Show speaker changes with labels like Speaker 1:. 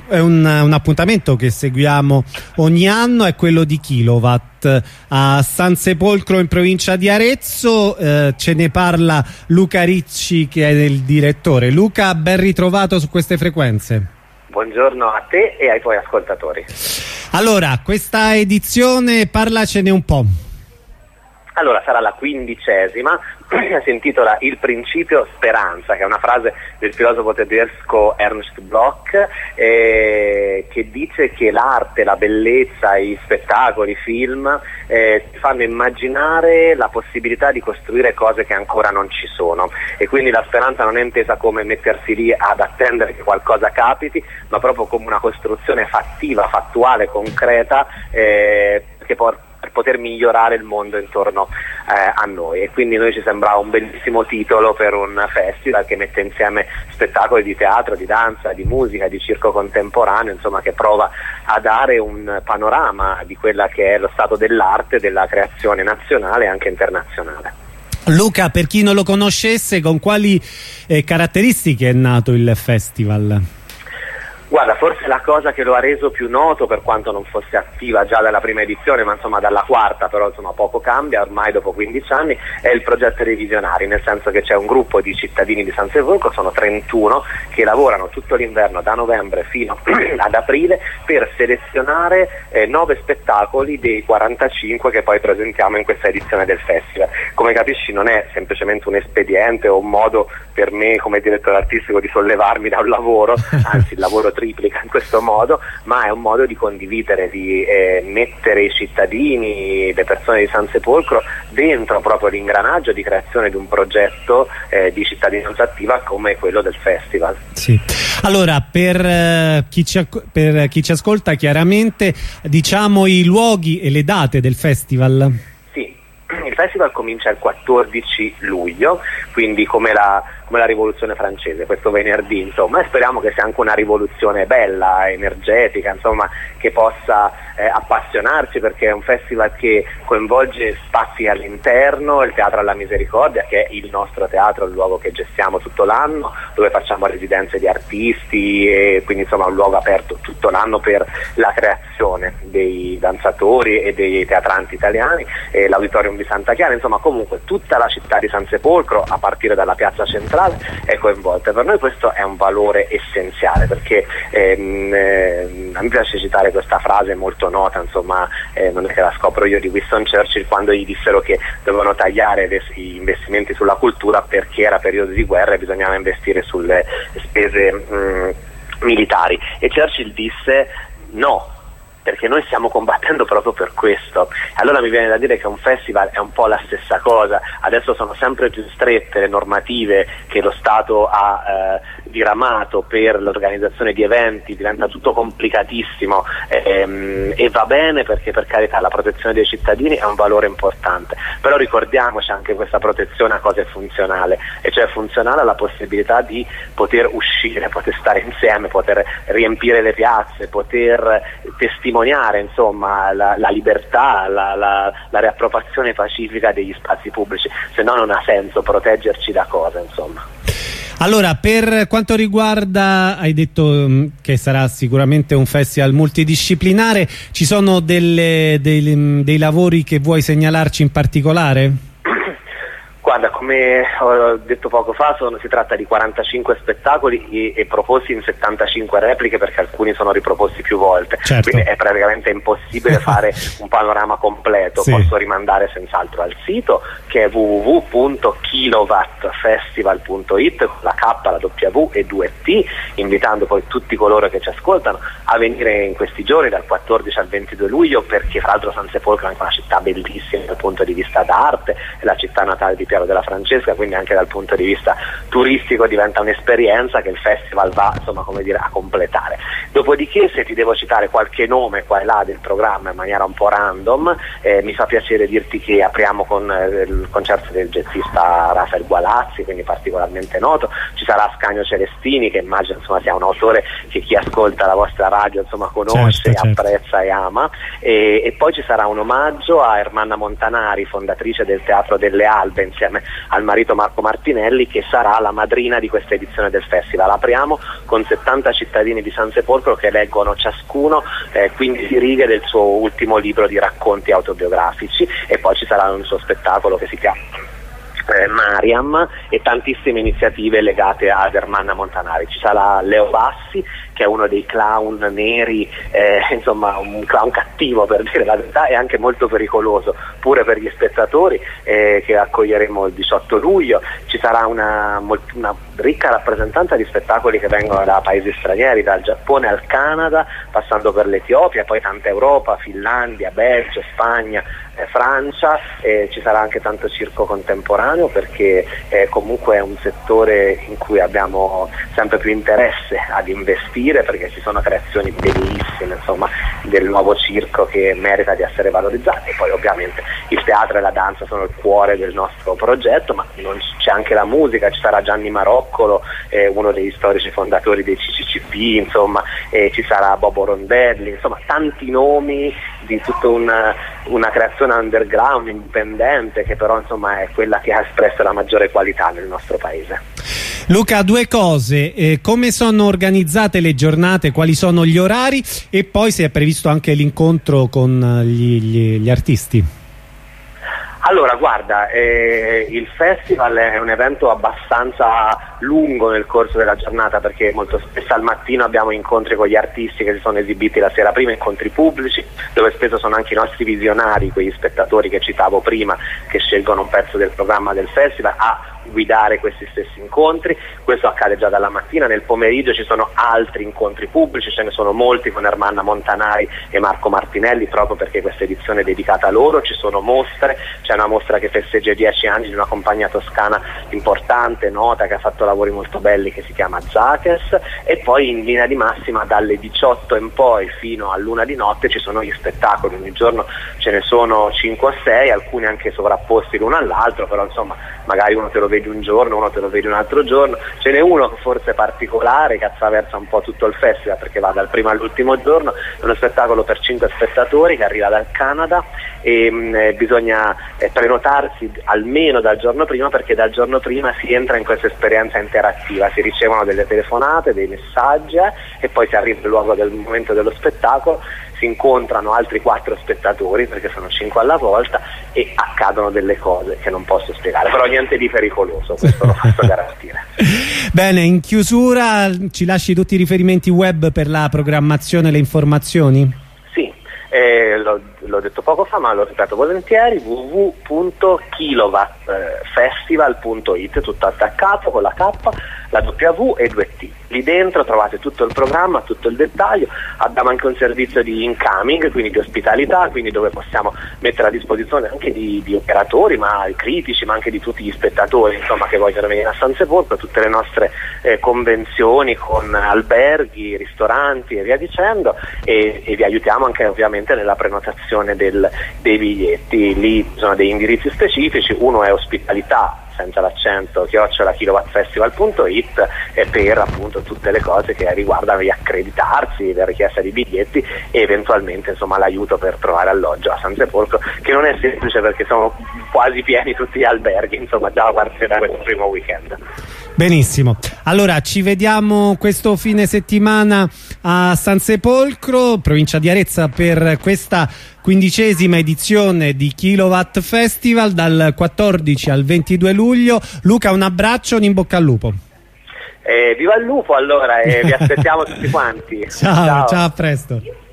Speaker 1: è un appuntamento che seguiamo ogni anno, è quello di Kilowatt a San Sepolcro in provincia di Arezzo. Ce ne parla Luca Ricci, che è il direttore. Luca, ben ritrovato su queste frequenze.
Speaker 2: Buongiorno a te e ai tuoi ascoltatori.
Speaker 1: Allora, questa edizione, parlacene un po'.
Speaker 2: Allora, sarà la 15ª, si intitola Il principio speranza, che è una frase del filosofo tedesco Ernst Bloch, che dice che l'arte, la bellezza, i spettacoli, i film fanno immaginare la possibilità di costruire cose che ancora non ci sono, e quindi la speranza non è intesa come mettersi lì ad attendere che qualcosa capiti, ma proprio come una costruzione fattiva, fattuale, concreta, che per poter migliorare il mondo intorno a noi. E quindi noi ci sembrava un bellissimo titolo per un festival che mette insieme spettacoli di teatro, di danza, di musica, di circo contemporaneo, insomma, che prova a dare un panorama di quella che è lo stato dell'arte, della creazione nazionale e anche internazionale.
Speaker 1: Luca, per chi non lo conoscesse, con quali caratteristiche è nato il festival?
Speaker 2: Guarda, forse la cosa che lo ha reso più noto, per quanto non fosse attiva già dalla prima edizione, ma insomma dalla quarta, però insomma poco cambia ormai dopo 15 anni, è il progetto dei visionari, nel senso che c'è un gruppo di cittadini di San Sepolcro, sono 31, che lavorano tutto l'inverno da novembre fino ad aprile per selezionare 9 spettacoli dei 45 che poi presentiamo in questa edizione del festival. Come capisci, non è semplicemente un espediente o un modo per me come direttore artistico di sollevarmi da un lavoro, anzi il lavoro triplica in questo modo, ma è un modo di condividere, di mettere i cittadini, le persone di San Sepolcro dentro proprio l'ingranaggio di creazione di un progetto di cittadinanza attiva come quello del festival.
Speaker 1: Sì. Allora, per chi ci ascolta, chiaramente diciamo i luoghi e le date del festival.
Speaker 2: Sì, il festival comincia il 14 luglio, quindi come la rivoluzione francese, questo venerdì, insomma, e speriamo che sia anche una rivoluzione bella, energetica, insomma, che possa appassionarci, perché è un festival che coinvolge spazi all'interno, il Teatro alla Misericordia, che è il nostro teatro, il luogo che gestiamo tutto l'anno, dove facciamo residenze di artisti, e quindi insomma un luogo aperto tutto l'anno per la creazione dei danzatori e dei teatranti italiani, e l'Auditorium di Santa Chiara, insomma comunque tutta la città di San Sepolcro, a partire dalla piazza centrale, è coinvolta. Per noi questo è un valore essenziale, perché a me piace citare questa frase molto nota, insomma, non è che la scopro io, di Winston Churchill, quando gli dissero che dovevano tagliare gli investimenti sulla cultura perché era periodo di guerra e bisognava investire sulle spese militari, e Churchill disse no, perché noi stiamo combattendo proprio per questo. Allora mi viene da dire che un festival è un po' la stessa cosa. Adesso sono sempre più strette le normative che lo Stato ha diramato per l'organizzazione di eventi, diventa tutto complicatissimo, e va bene, perché per carità la protezione dei cittadini è un valore importante, però ricordiamoci anche questa protezione a cosa è funzionale, e cioè funzionale alla possibilità di poter uscire, poter stare insieme, poter riempire le piazze, poter testimoniare insomma la libertà, la riappropriazione pacifica degli spazi pubblici, se no non ha senso proteggerci da cosa, insomma.
Speaker 1: Allora, per quanto riguarda, hai detto che sarà sicuramente un festival multidisciplinare, ci sono dei lavori che vuoi segnalarci in particolare?
Speaker 2: Guarda, come ho detto poco fa, si tratta di 45 spettacoli e proposti in 75 repliche, perché alcuni sono riproposti più volte,
Speaker 1: certo.
Speaker 2: Quindi è praticamente impossibile fare un panorama completo. Sì. Posso rimandare senz'altro al sito, che è www.kilowattfestival.it, con la K, la W e 2T, invitando poi tutti coloro che ci ascoltano a venire in questi giorni dal 14 al 22 luglio, perché fra l'altro San Sepolcro è anche una città bellissima dal punto di vista d'arte, è la città natale di Piero della Francesca, quindi anche dal punto di vista turistico diventa un'esperienza che il festival va, insomma, come dire, a completare. Dopodiché, se ti devo citare qualche nome qua e là del programma in maniera un po' random, mi fa piacere dirti che apriamo con il concerto del jazzista Rafael Gualazzi, quindi particolarmente noto. Ci sarà Ascanio Celestini, che immagino insomma sia un autore che chi ascolta la vostra radio insomma conosce, certo. Apprezza e ama, e poi ci sarà un omaggio a Ermanna Montanari, fondatrice del Teatro delle Albe, insieme al marito Marco Martinelli, che sarà la madrina di questa edizione del festival. Apriamo con 70 cittadini di San Sepolcro loro che leggono ciascuno 15 righe del suo ultimo libro di racconti autobiografici, e poi ci sarà un suo spettacolo che si chiama Mariam, e tantissime iniziative legate ad Ermanna Montanari. Ci sarà Leo Bassi, che è uno dei clown neri, insomma un clown cattivo, per dire la verità, e anche molto pericoloso pure per gli spettatori, che accoglieremo il 18 luglio. Ci sarà una ricca rappresentanza di spettacoli che vengono da paesi stranieri, dal Giappone al Canada, passando per l'Etiopia, poi tanta Europa, Finlandia, Belgio, Spagna, Francia. Ci sarà anche tanto circo contemporaneo, perché comunque è un settore in cui abbiamo sempre più interesse ad investire, perché ci sono creazioni bellissime, insomma, del nuovo circo che merita di essere valorizzato. E poi ovviamente il teatro e la danza sono il cuore del nostro progetto, ma c'è anche la musica. Ci sarà Gianni Maroccolo, uno degli storici fondatori dei CCCP, insomma, ci sarà Bobo Rondelli, insomma tanti nomi di tutta una creazione underground, indipendente, che però insomma è quella che ha espresso la maggiore qualità nel nostro paese.
Speaker 1: Luca, due cose: come sono organizzate le giornate, quali sono gli orari, e poi se è previsto anche l'incontro con gli artisti?
Speaker 2: Allora, guarda, il festival è un evento abbastanza lungo nel corso della giornata, perché molto spesso al mattino abbiamo incontri con gli artisti che si sono esibiti la sera prima, incontri pubblici, dove spesso sono anche i nostri visionari, quegli spettatori che citavo prima, che scelgono un pezzo del programma del festival, a guidare questi stessi incontri. Questo accade già dalla mattina. Nel pomeriggio ci sono altri incontri pubblici, ce ne sono molti con Ermanna Montanari e Marco Martinelli, proprio perché questa edizione è dedicata a loro. Ci sono mostre, c'è una mostra che festeggia i 10 anni di una compagnia toscana importante, nota, che ha fatto lavori molto belli, che si chiama Zakes, e poi in linea di massima dalle 18 in poi fino all'1 di notte ci sono gli spettacoli. Ogni giorno ce ne sono 5 o 6, alcuni anche sovrapposti l'uno all'altro, però insomma magari uno te lo vedi un giorno, uno te lo vedi un altro giorno. Ce n'è uno che forse è particolare, che attraversa un po' tutto il festival, perché va dal primo all'ultimo giorno. È uno spettacolo per 5 spettatori che arriva dal Canada, e bisogna prenotarsi almeno dal giorno prima, perché dal giorno prima si entra in questa esperienza interattiva, si ricevono delle telefonate, dei messaggi, e poi si arriva al luogo del momento dello spettacolo, si incontrano altri 4 spettatori, perché sono 5 alla volta, e accadono delle cose che non posso spiegare, però niente di pericoloso, questo lo posso garantire.
Speaker 1: Bene, in chiusura ci lasci tutti i riferimenti web per la programmazione e le informazioni?
Speaker 2: Sì, l'ho detto poco fa, ma lo ripeto volentieri: www.kilowattfestival.it, tutto attaccato con la K, la W e 2 T. Lì dentro trovate tutto il programma, tutto il dettaglio. Abbiamo anche un servizio di incoming, quindi di ospitalità, quindi dove possiamo mettere a disposizione anche di operatori, ma critici, ma anche di tutti gli spettatori, insomma, che vogliono venire a San Sepolcro, tutte le nostre convenzioni con alberghi, ristoranti e via dicendo, e vi aiutiamo anche ovviamente nella prenotazione dei biglietti. Lì ci sono dei indirizzi specifici: uno è ospitalità senza l'accento @kilowattfestival.it, e per appunto tutte le cose che riguardano gli accreditarsi, la richiesta di biglietti e eventualmente insomma l'aiuto per trovare alloggio a San Sepolcro, che non è semplice perché sono quasi pieni tutti gli alberghi, insomma, già a partire da questo primo weekend.
Speaker 1: Benissimo, allora ci vediamo questo fine settimana a San Sepolcro, provincia di Arezzo, per questa 15ª edizione di Kilowatt Festival, dal 14 al 22 luglio. Luca, un abbraccio, un in bocca al lupo.
Speaker 2: Viva il lupo allora, e vi aspettiamo tutti quanti.
Speaker 1: Ciao, ciao, a presto.